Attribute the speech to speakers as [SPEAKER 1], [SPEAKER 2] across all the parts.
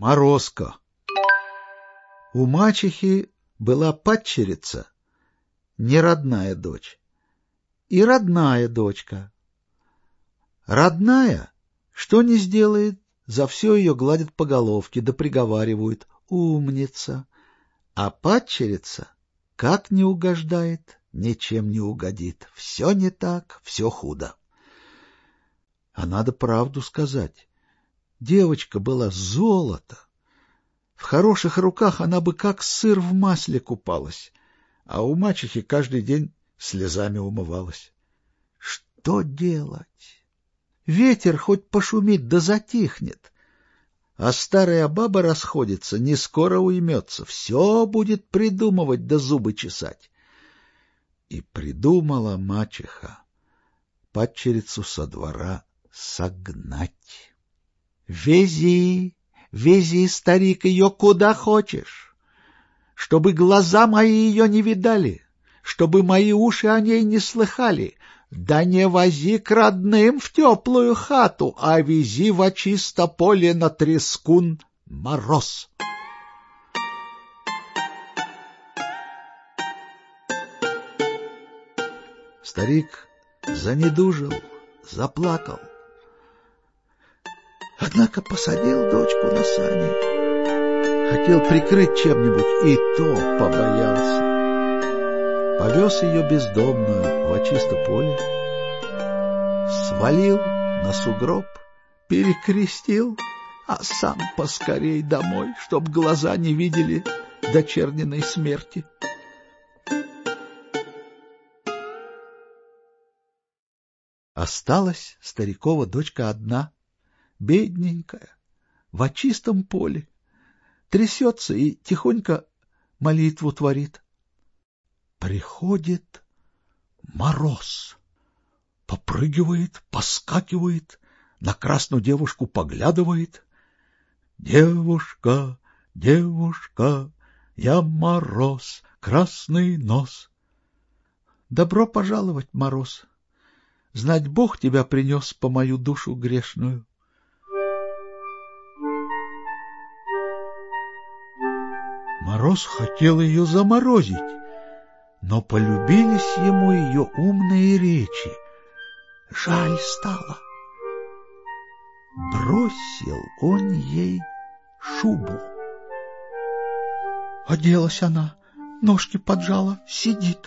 [SPEAKER 1] Морозко. У мачехи была падчерица, неродная дочь, и родная дочка. Родная, что не сделает, за все ее гладят по головке, да приговаривают: умница. А падчерица, как не угождает, ничем не угодит. Все не так, все худо. А надо правду сказать. Девочка была золото. В хороших руках она бы как сыр в масле купалась, а у мачехи каждый день слезами умывалась. Что делать? Ветер хоть пошумит да затихнет, а старая баба расходится, не скоро уймется, все будет придумывать да зубы чесать. И придумала мачеха падчерицу со двора согнать. Вези, вези, старик, ее куда хочешь, чтобы глаза мои ее не видали, чтобы мои уши о ней не слыхали. Да не вози к родным в теплую хату, а вези во чисто поле на трескун мороз. Старик занедужил, заплакал. Однако посадил дочку на сани. Хотел прикрыть чем-нибудь, и то побоялся. Повез ее бездомную во чисто поле, свалил на сугроб, перекрестил, а сам поскорей домой, чтоб глаза не видели дочерниной смерти. Осталась старикова дочка одна, бедненькая, во чистом поле, трясется и тихонько молитву творит. Приходит мороз, попрыгивает, поскакивает, на красную девушку поглядывает. Девушка, девушка, я мороз, красный нос. Добро пожаловать, мороз. Знать Бог тебя принес по мою душу грешную. Мороз хотел ее заморозить, но полюбились ему ее умные речи. Жаль стало. Бросил он ей шубу. Оделась она, ножки поджала, сидит.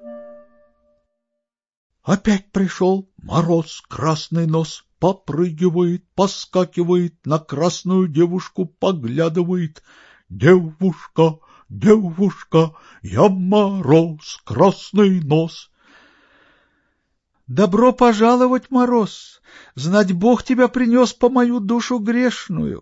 [SPEAKER 1] Опять пришел мороз, красный нос, попрыгивает, поскакивает, на красную девушку поглядывает. Девушка, девушка, я мороз, красный нос. Добро пожаловать, мороз, знать Бог тебя принес по мою душу грешную.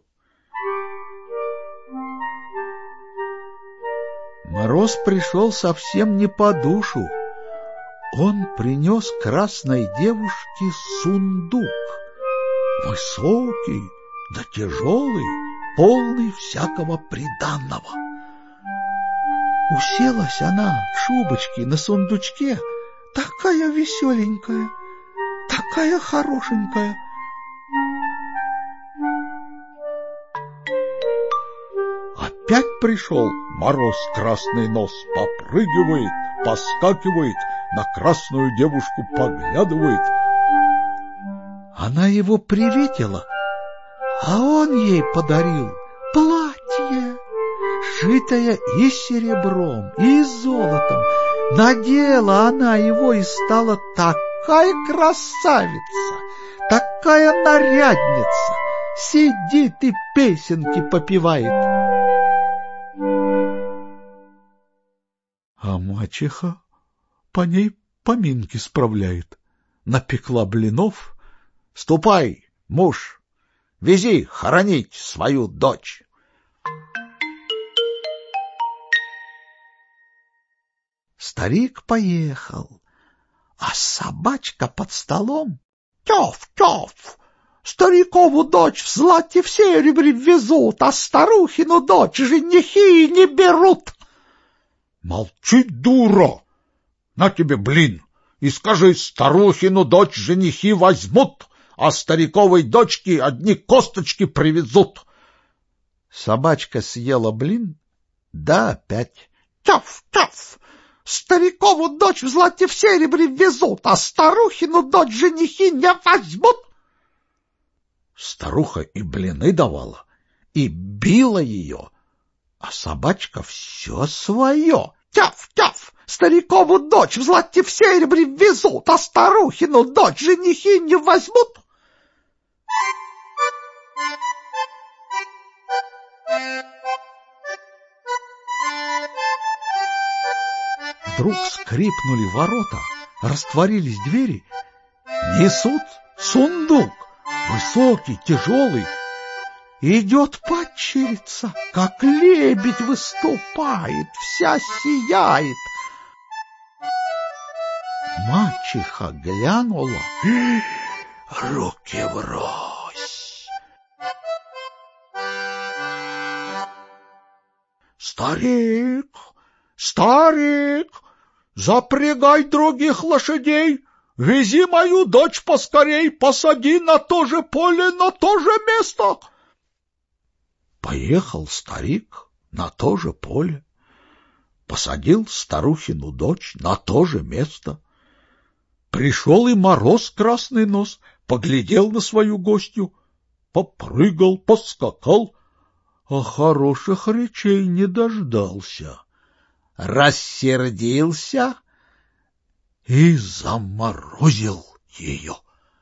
[SPEAKER 1] Мороз пришел совсем не по душу. Он принес красной девушке сундук, высокий да тяжелый, полный всякого приданного. Уселась она в шубочке на сундучке, такая веселенькая, такая хорошенькая. Опять пришел мороз, красный нос, попрыгивает, поскакивает, на красную девушку поглядывает. Она его приветила, а он ей подарил платье, шитое и серебром, и золотом. Надела она его и стала такая красавица, такая нарядница, сидит и песенки попевает. А мачеха по ней поминки справляет. Напекла блинов. Ступай, муж, вези хоронить свою дочь. Старик поехал, а собачка под столом: тёв, тёв, старикову дочь в злате в серебре везут, а старухину дочь женихи не берут. Молчи, дура! На тебе блин! И скажи, старухину дочь женихи возьмут, а стариковой дочке одни косточки привезут. Собачка съела блин, да опять. Тяф, тяф! Старикову дочь в злате в серебре везут, а старухину дочь женихи не возьмут. Старуха и блины давала, и била ее, а собачка все свое. Тяф, тяф! Старикову дочь в злате в серебре везут, а старухину дочь женихи не возьмут. Вдруг скрипнули ворота, растворились двери. Несут сундук, высокий, тяжелый. Идет падчерица, как лебедь выступает, вся сияет. Мачеха глянула, руки врозь. Старик, старик, запрягай других лошадей, вези мою дочь поскорей, посади на то же поле, на то же место. Поехал старик на то же поле, посадил старухину дочь на то же место. Пришел и Мороз Красный Нос, поглядел на свою гостью, попрыгал, поскакал, а хороших речей не дождался. Рассердился и заморозил ее.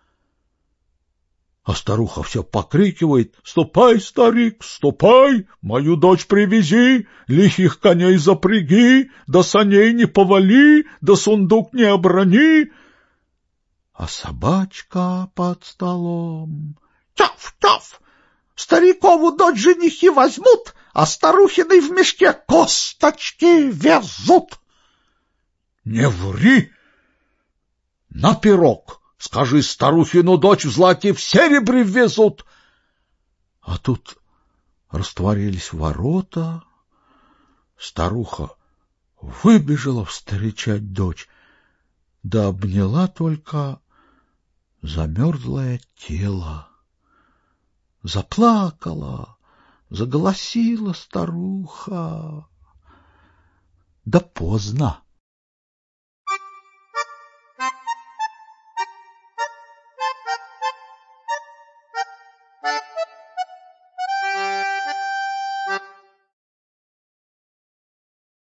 [SPEAKER 1] А старуха все покрикивает: «Ступай, старик, ступай, мою дочь привези, лихих коней запряги, да саней не повали, да сундук не оброни». А собачка под столом: «Тяф, тяф! Старикову дочь женихи возьмут, а старухиной в мешке косточки везут». «Не ври! На пирог! Скажи, старухину дочь в злате в серебре везут». А тут растворились ворота. Старуха выбежала встречать дочь, да обняла только замерзлое тело. Заплакала, заголосила старуха. Да поздно.